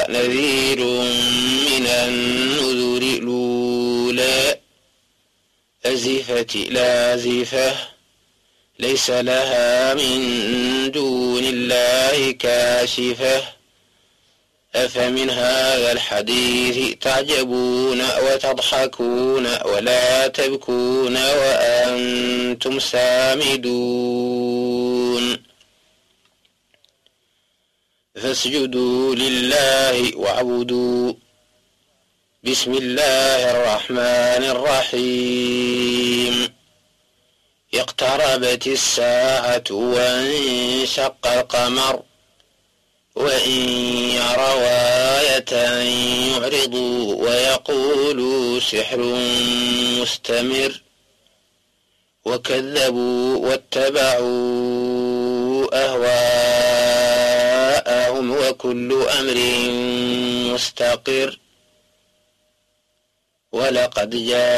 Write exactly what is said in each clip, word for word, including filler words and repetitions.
نذير من النذر الأولى أزفت لازفة ليس لها من دون الله كاشفة أفمن هذا الحديث تعجبون وتضحكون ولا تبكون وأنتم سامدون فاسجدوا لله واعبدوا بسم الله الرحمن الرحيم اقتربت الساعة وانشق القمر وإن يروا آية يعرضوا ويقولوا سحر مستمر وكذبوا واتبعوا أهواءهم وكل أمر مستقر ولقد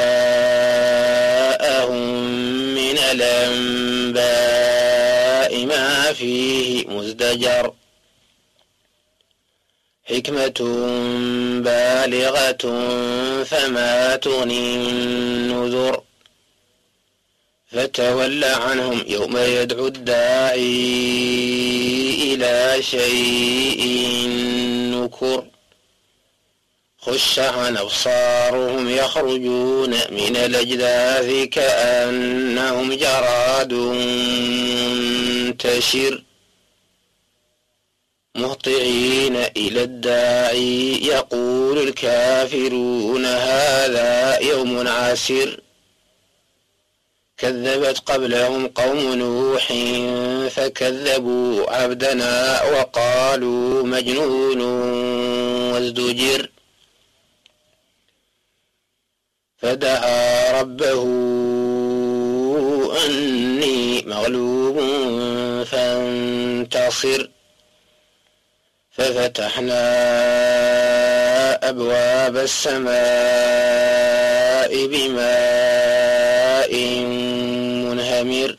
جاءهم من الأنباء ما فيه مزدجر حكمة بالغة فما تغني النذر فتول عنهم يوم يدعو الداعي إلى شيء نكر خش عن أبصارهم يخرجون من الأجداث كأنهم جراد منتشر مهطعين إلى الداعي يقول الكافرون هذا يوم عسر كذبت قبلهم قوم نوح فكذبوا عبدنا وقالوا مجنون وازدجر فدعا ربه أني مغلوب فانتصر ففتحنا أبواب السماء بماء منهمر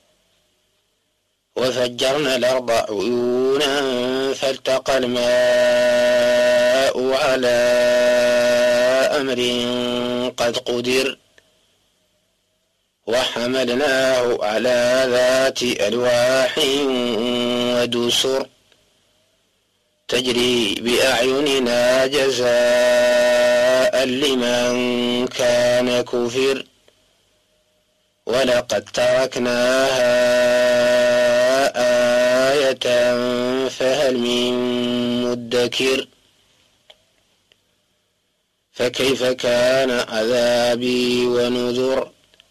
وفجرنا الأرض عيونا فالتقى الماء على أمر قد قدر وحملناه على ذات ألواح ودسر تجري بأعيننا جزاء لمن كان كفر ولقد تركناها آية فهل من مدكر فكيف كان عذابي ونذر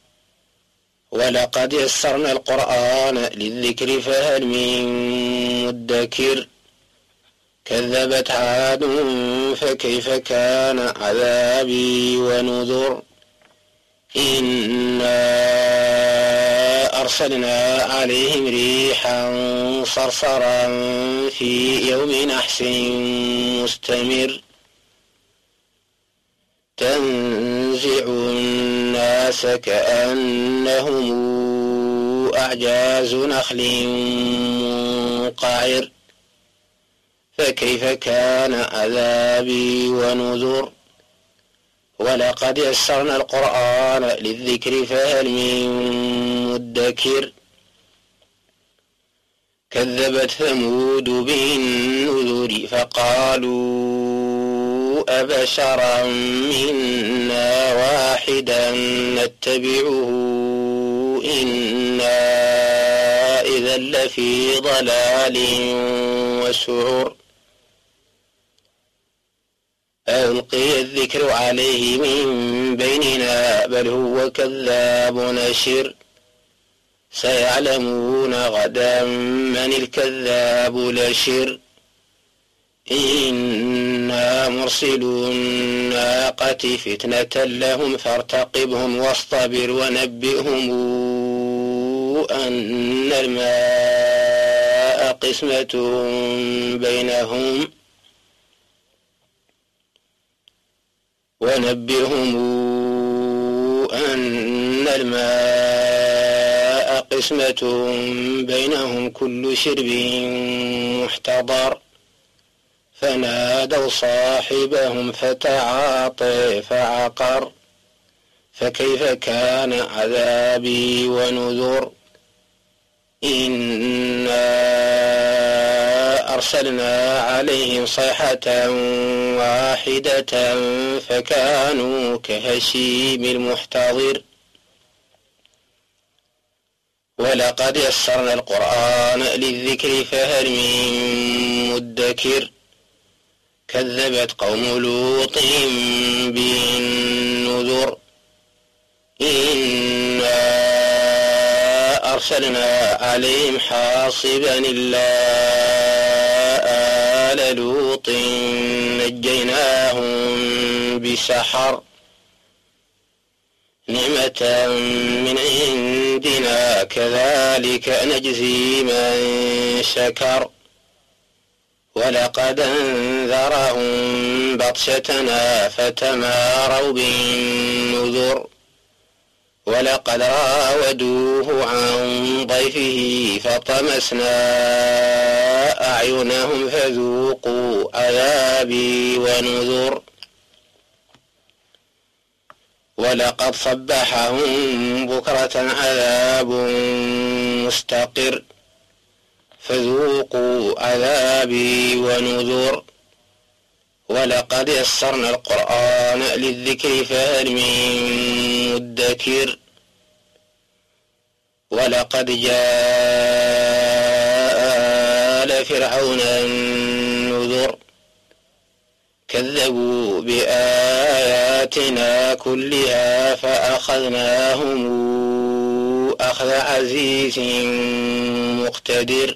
ولقد يسرنا القرآن للذكر فهل من مدكر كذبت عاد فكيف كان عذابي ونذر إنا أرسلنا عليهم ريحا صرصرا في يوم نحس مستمر تنزع الناس كأنهم أعجاز نخل منقعر فكيف كان عذابي ونذر ولقد يسرنا القرآن للذكر فهل من مدكر كذبت ثمود بالنذر فقالوا أبشرا منا واحدا نتبعه إنا إذا لفي ضلال وسعر ألقي الذكر عليه من بيننا بل هو كذاب نشر سيعلمون غدا من الكذاب لشر إنا مرسلو الناقة فتنة لهم فارتقبهم واصطبر ونبئهم أن الماء قسمة بينهم ونبئهم أن الماء قسمة بينهم كل شرب محتضر فنادوا صاحبهم فتعاطى فعقر فكيف كان عذابي ونذر إنا أرسلنا عليهم صيحة واحدة فكانوا كهشيم المحتضر ولقد يسرنا القرآن للذكر فهل من مدكر كذبت قوم لوط بالنذر إنا أرسلنا عليهم حاصبا إلا آل لوط نجيناهم بسحر نعمة من عندنا كذلك نجزي من شكر ولقد أنذرهم بطشتنا فتماروا بالنذر ولقد راودوه عن ضيفه فطمسنا أعينهم فذوقوا عذابي ونذر ولقد صبحهم بكرة عذاب مستقر فذوقوا عذابي ونذر ولقد يسرنا القرآن للذكر فهل من مدكر ولقد جاء آل فرعون النذر كذبوا بآياتنا كلها فأخذناهم أخذ عزيز مقتدر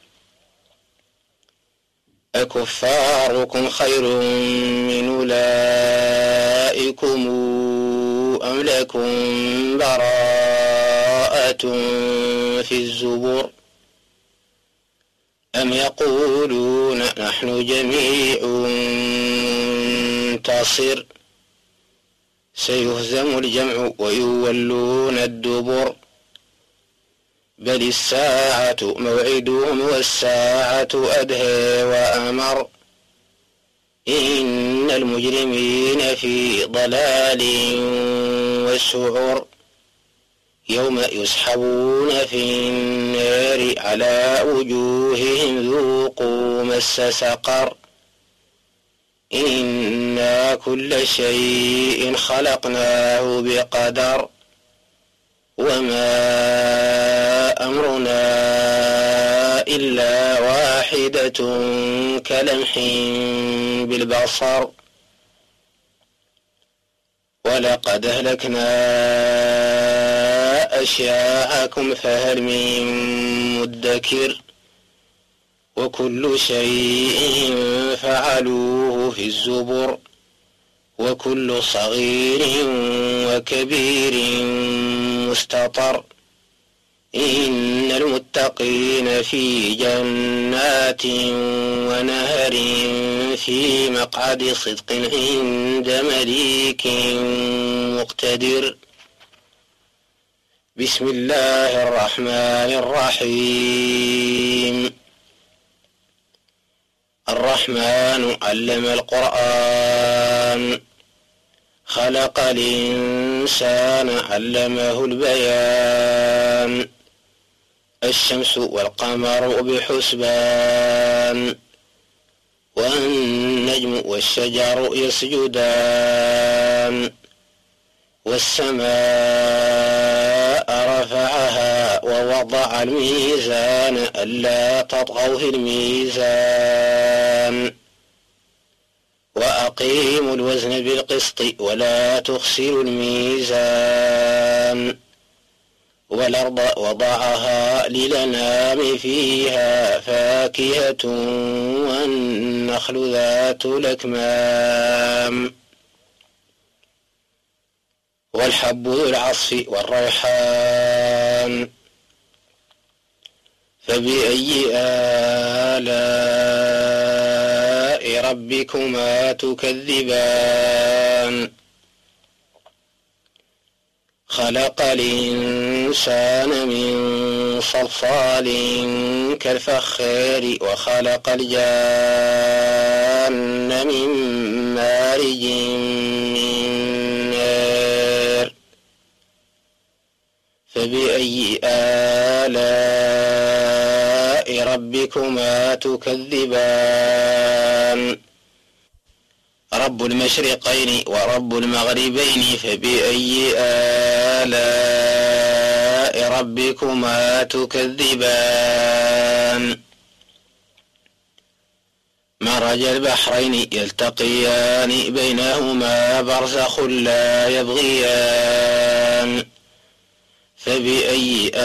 أكفاركم خير من أولئكم أم لكم براءة في الزبر أم يقولون نحن جميع منتصر سيهزم الجمع ويولون الدبر بل الساعة موعدهم والساعة أدهى وأمر إن المجرمين في ضلال وسعر يوم يسحبون في النار على وجوههم ذوقوا مس سقر إنا كل شيء خلقناه بقدر وما أمرنا إلا واحدة كلمح بالبصر ولقد أهلكنا أشياءكم فهل من مدكر وكل شيء فعلوه في الزبر وكل صغير وكبير مستطر إن المتقين في جنات ونهر في مقعد صدق عند مليك مقتدر بسم الله الرحمن الرحيم الرحمن علم القرآن خلق الإنسان علمه البيان الشمس والقمر بحسبان والنجم والشجر يسجدان والسماء رفعها ووضع الميزان ألا تطغوا في الميزان وأقيموا الوزن بالقسط ولا تخسروا الميزان والأرض وضعها للأنام فيها فاكهة والنخل ذات الأكمام والحب ذو العصف والريحان فبأي آلاء ربكما تكذبان خلق الإنسان من صلصال كالفخار وخلق الجان فبأي آلاء ربكما تكذبان رب المشرقين ورب المغربين فبأي آلاء ربكما تكذبان مرج البحرين يلتقيان بينهما برزخ لا يبغيان فبأي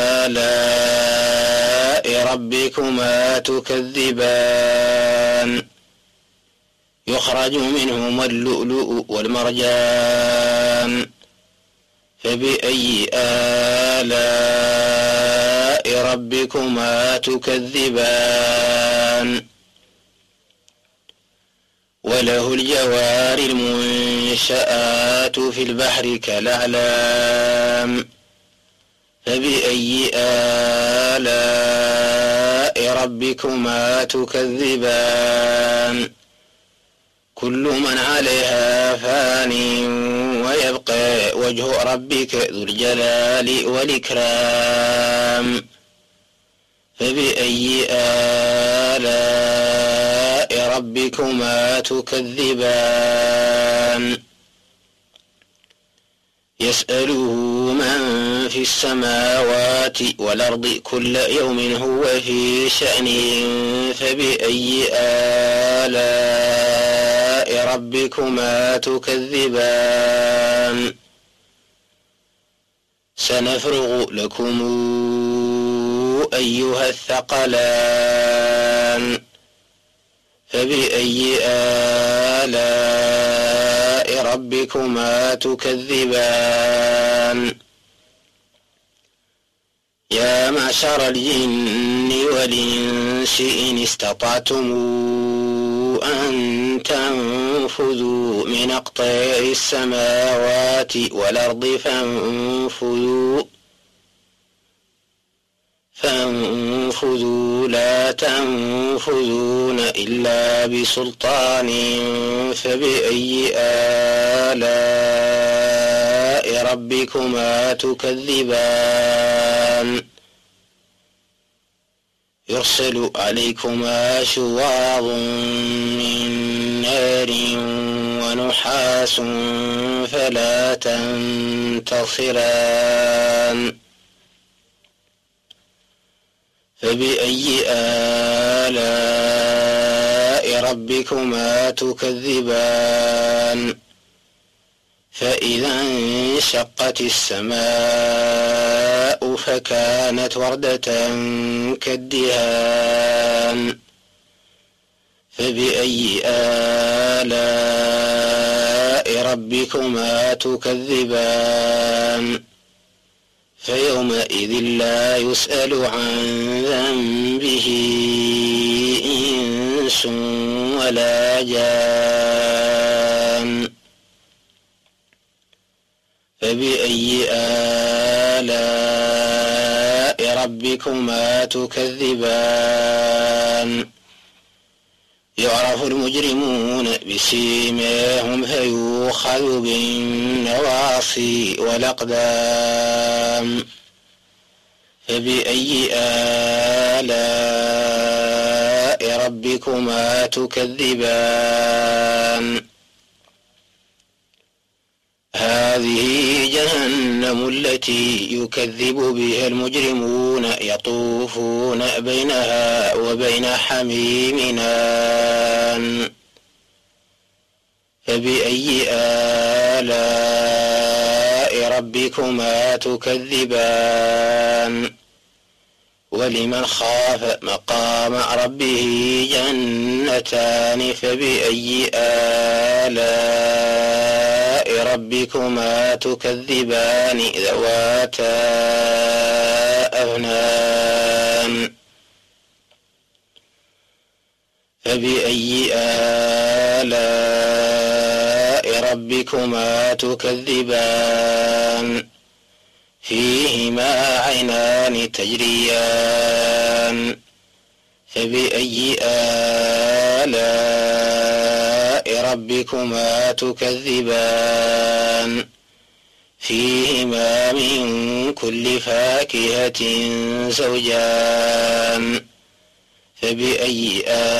آلاء ربكما تكذبان يخرج منهما اللؤلؤ والمرجان فبأي آلاء ربكما تكذبان وله الجوار المنشآت في البحر كالأعلام فبأي آلاء ربكما تكذبان كل من عليها فان ويبقى وجه ربك ذو الجلال والإكرام فبأي آلاء ربكما تكذبان يسأله من في السماوات والأرض كل يوم هو في شأن فبأي آلاء ربكما تكذبان سنفرغ لكم أيها الثقلان فبأي آلاء ربكما تكذبان يا معشر الجن والإنس إن استطعتم أن تنفذوا من أقطار السماوات والأرض فانفذوا فانفذوا لا تنفذون إلا بسلطان فبأي آلاء ربكما تكذبان يرسل عليكما شواظ من نار ونحاس فلا تنتصران فبأي آلاء ربكما تكذبان فإذا انشقت السماء فكانت وردة كالدهان فبأي آلاء ربكما تكذبان فيومئذ لا يسأل عن ذنبه إنس ولا جان فبأي آلاء ربكما تكذبان يعرف المجرمون بسيماهم فيؤخذ بالنواصي والأقدام فبأي آلاء ربكما تكذبان هذه جهنم التي يكذب بها المجرمون يطوفون بينها وبين حميم آن فبأي آلاء ربكما تكذبان ولمن خاف مقام ربه جنتان فبأي آلاء ربكما تكذبان ذواتا أفنان فبأي آلاء ربكما تكذبان فيهما عينان تجريان فبأي آلاء ربكما تكذبان فيهما من كل فاكهة زوجان فبأي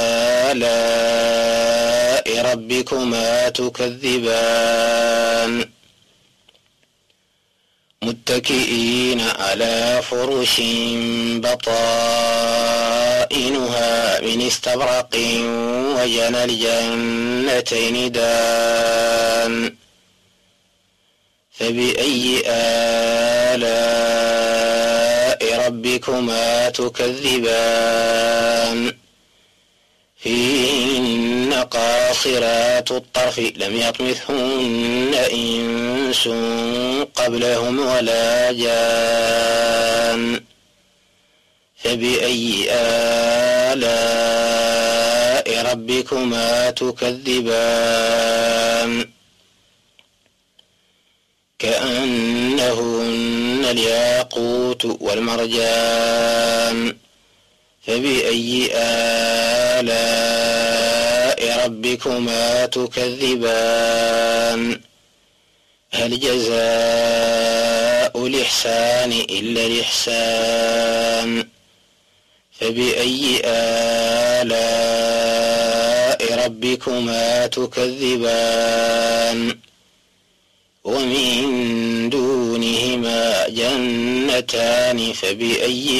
آلاء ربكما تكذبان متكئين على فرش بطائنها من استبرق وجنى الجنتين دان فبأي آلاء ربكما تكذبان فيهن قاصرات الطرف لم يطمثهن إنس قبلهم ولا جان فبأي آلاء ربكما تكذبان كأنهن الياقوت والمرجان فبأي آلاء ربكما تكذبان هل جزاء الإحسان إلا الإحسان فبأي آلاء ربكما تكذبان ومن دونهما جنتان فبأي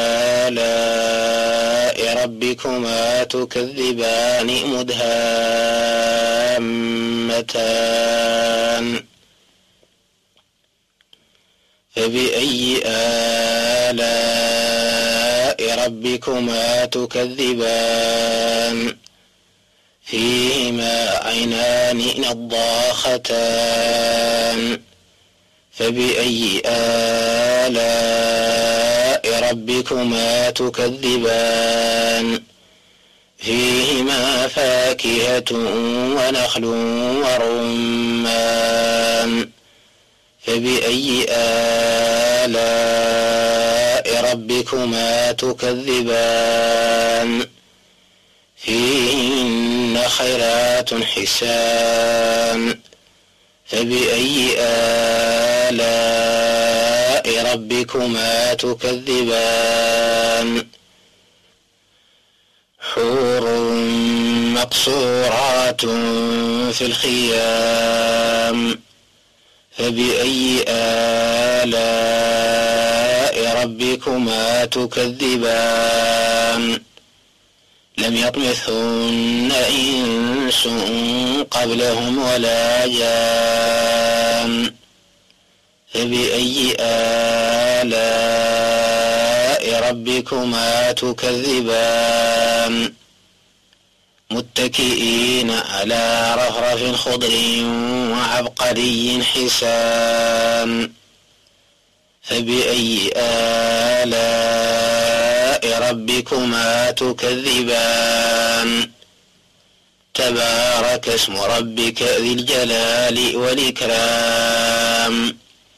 آلاء ربكما تكذبان مدهامتان فبأي آلاء ربكما تكذبان فيهما عينان نضاختان فبأي آلاء ربكما تكذبان فيهما فاكهة ونخل ورمان فبأي آلاء ربكما تكذبان فيهن خيرات حسان فبأي آلاء ربكما تكذبان حور مقصورات في الخيام فبأي آلاء ربكما تكذبان لم يطمثهن إنس قبلهم ولا جان فبأي آلاء ربكما تكذبان متكئين على رفرف خضر وعبقري حسان فبأي آلاء ربكما تكذبان تبارك اسم ربك ذي الجلال والإكرام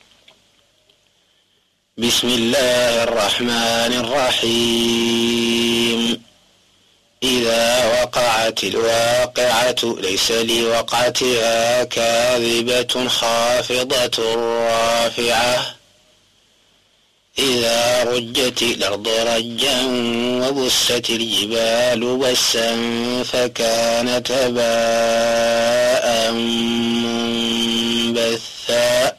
بسم الله الرحمن الرحيم إذا وقعت الواقعة ليس لوقعتها كاذبة خافضة رافعة إذا رجت الأرض رجا وبست الجبال بسا فكانت هباء منبثا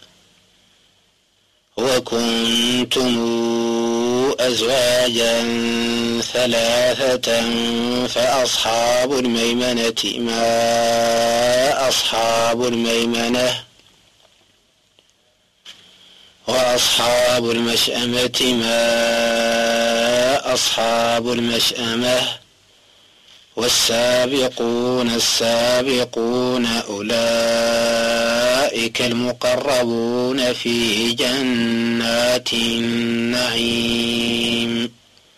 وكنتم أزواجا ثلاثة فأصحاب الميمنة ما أصحاب الميمنة وأصحاب المشأمة ما أصحاب المشأمة والسابقون السابقون أولئك المقربون في جنات النعيم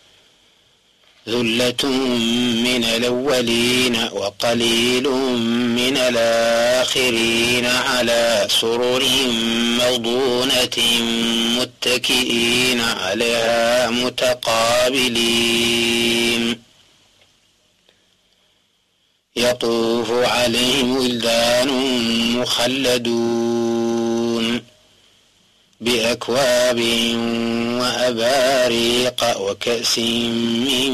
ثلة من الأولين وقليل من الآخرين على سرر موضونة متكئين عليها متقابلين يطوف عليهم ولدان مخلدون بأكواب وأباريق وكأس من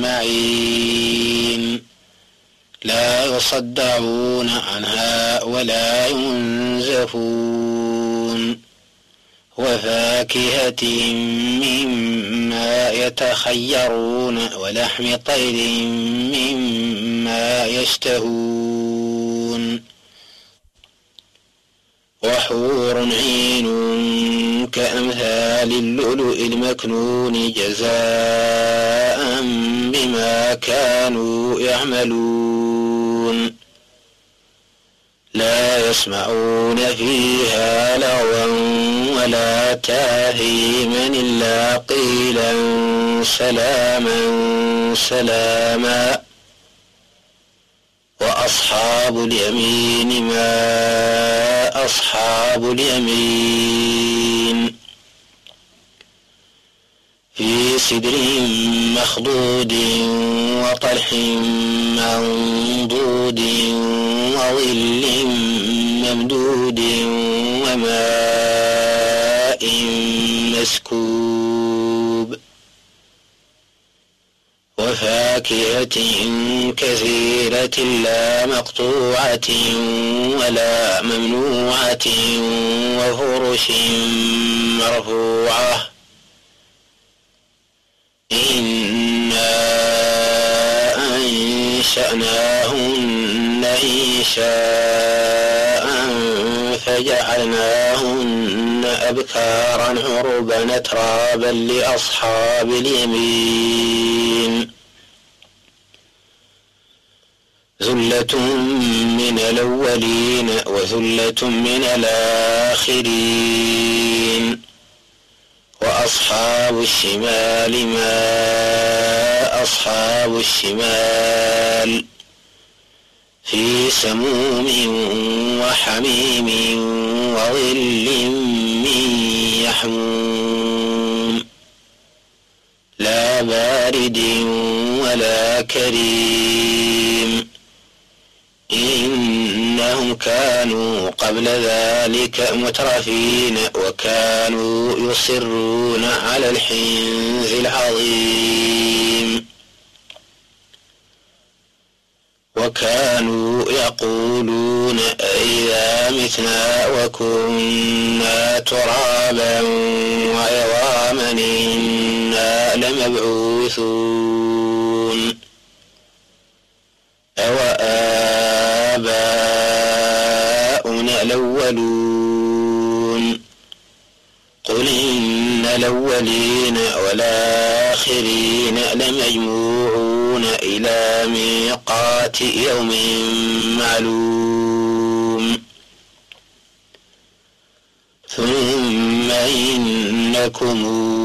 معين لا يصدعون عنها ولا ينزفون وفاكهة مما يتخيرون ولحم طير مما يشتهون وحور عين كأمثال اللؤلؤ المكنون جزاء بما كانوا يعملون لا يسمعون فيها لغوا ولا تاثيما إلا قيلا سلاما سلاما وأصحاب اليمين ما أصحاب اليمين في سدر مخضود وطلح منضود وظل ممدود وماء مسكوب وفاكهة كثيرة لا مقطوعة ولا ممنوعة وفرش مرفوعة إنا أنشأناهن إنشاء فجعلناهن أبكارا عربا أترابا لأصحاب اليمين ثلة من الأولين وثلة من الآخرين وأصحاب الشمال ما أصحاب الشمال في سموم وحميم وظل من يحموم لا بارد ولا كريم إنهم كانوا قبل ذلك مترفين وكانوا يصرون على الحنث العظيم وكانوا يقولون أئذا متنا وكنا ترابا وعظاما إنا لمبعوثون أوآباؤنا الأولون قل إن الأولين والآخرين لمجموعون إلى ميقات يوم معلوم ثم إنكم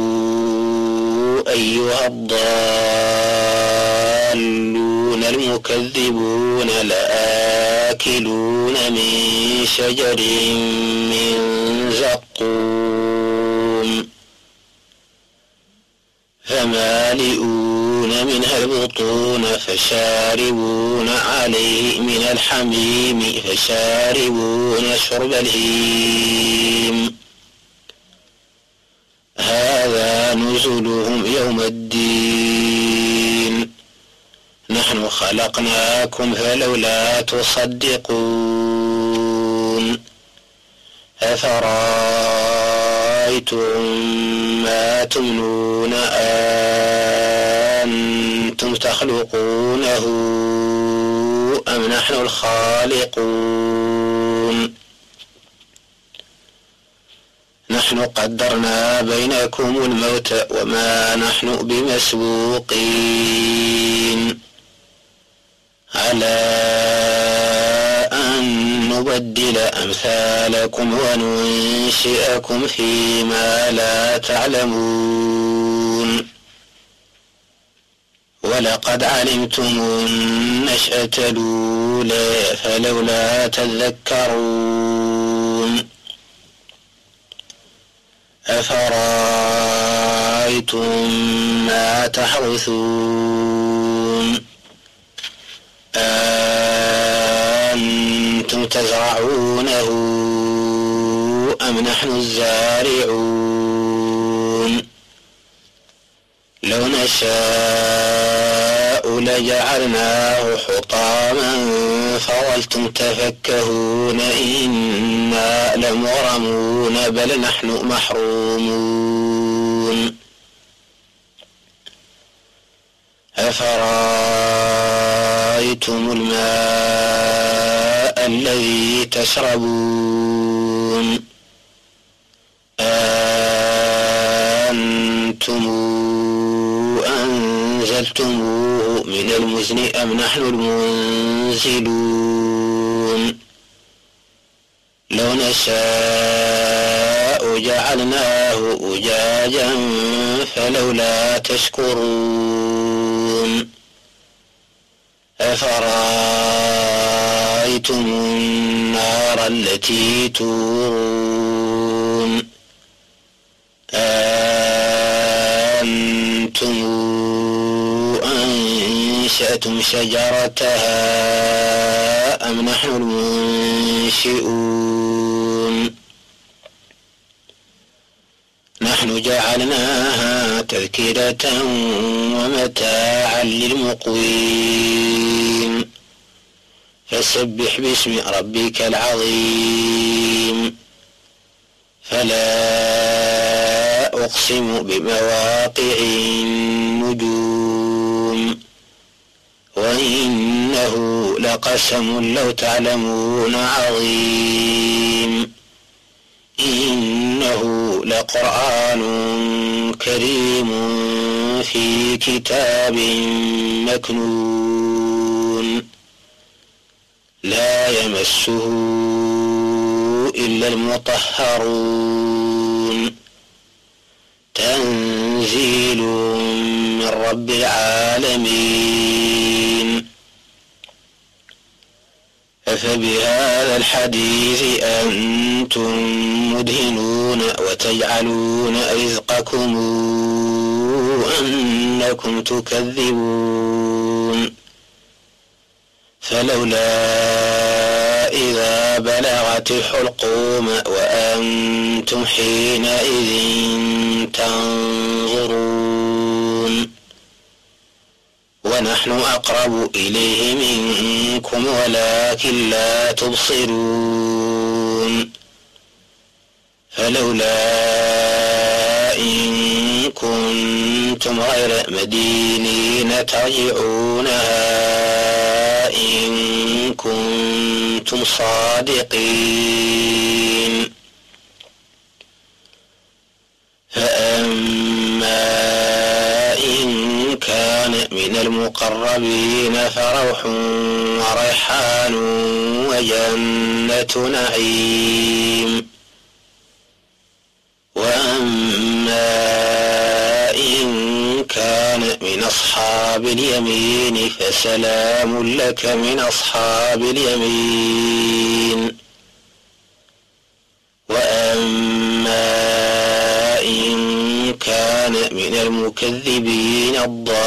أيها الضالون المكذبون لآكلون من شجر من زقوم فمالئون منها البطون فشاربون عليه من الحميم فشاربون شرب الهيم هذا نزلهم يوم الدين نحن خلقناكم فلولا تصدقون أفرأيتم ما تمنون أنتم تخلقونه أم نحن الخالقون نحن قدرنا بينكم الموت وما نحن بمسبوقين على أن نبدل أمثالكم وننشئكم فيما لا تعلمون ولقد علمتم النشأة الأولى فلولا تذكرون أفرأيتم ما تحرثون أنتم تزرعونه أم نحن الزارعون لو نشاء لجعلناه حطاما فظلتم تفكهون إنا لمغرمون بل نحن محرومون أفرأيتم الماء الذي تشربون أنتم أنزلتموه من المزن أم نحن المنزلون لو نشاء جعلناه أجاجا فلولا تشكرون أفرأيتم النار التي تورون أنتم أنشأتم شجرتها أم نحن المنشئون نحن جعلناها تذكرة ومتاعا للمقوين فسبح باسم ربك العظيم فلا أقسم بمواقع النجوم وإنه لقسم لو تعلمون عظيم إنه لقرآن كريم في كتاب مكنون لا يمسه إلا المطهرون تنزيل من رب العالمين أفبهذا الحديث أنتم مدهنون وتجعلون رزقكم أنكم تكذبون فلولا إذا بلغت الحلقوم وأنتم حينئذ تنظرون ونحن أقرب إليه منكم ولكن لا تبصرون فلولا إن كنتم غير مدينين ترجعونها إن كنتم صادقين فأما إن كان من المقربين فروح وريحان وجنة نعيم وأما إن كان من أصحاب اليمين فسلام لك من أصحاب اليمين وأما إن كان من المكذبين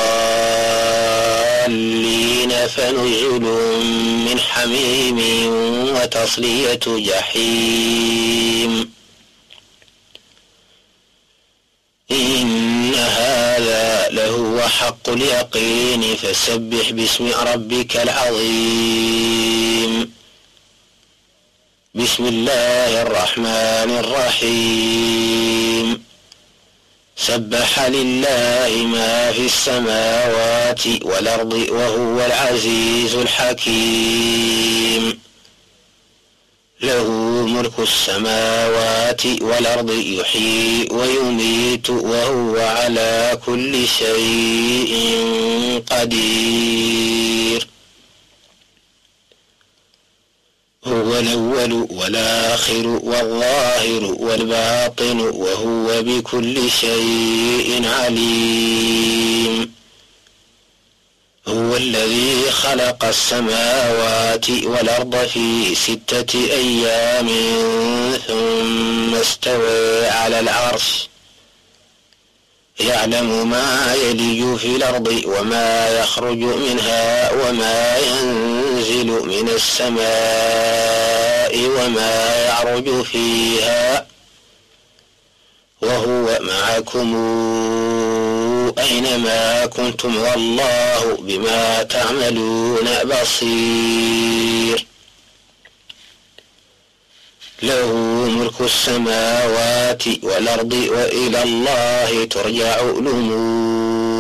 الضالين فنزل من حميم وتصلية جحيم إن هذا لهو حق اليقين فسبح باسم ربك العظيم بسم الله الرحمن الرحيم سبح لله ما في السماوات والأرض وهو العزيز الحكيم له ملك السماوات والأرض يحيي ويميت وهو على كل شيء قدير هو الأول والآخر والظاهر والباطن وهو بكل شيء عليم هو الذي خلق السماوات والأرض في ستة أيام ثم استوى على العرش يعلم ما يلج في الأرض وما يخرج منها وما ينزل من السماء وما يعرج فيها وهو معكم أينما كنتم والله بما تعملون بصير. له ملك السماوات والأرض وإلى الله ترجع الأمور.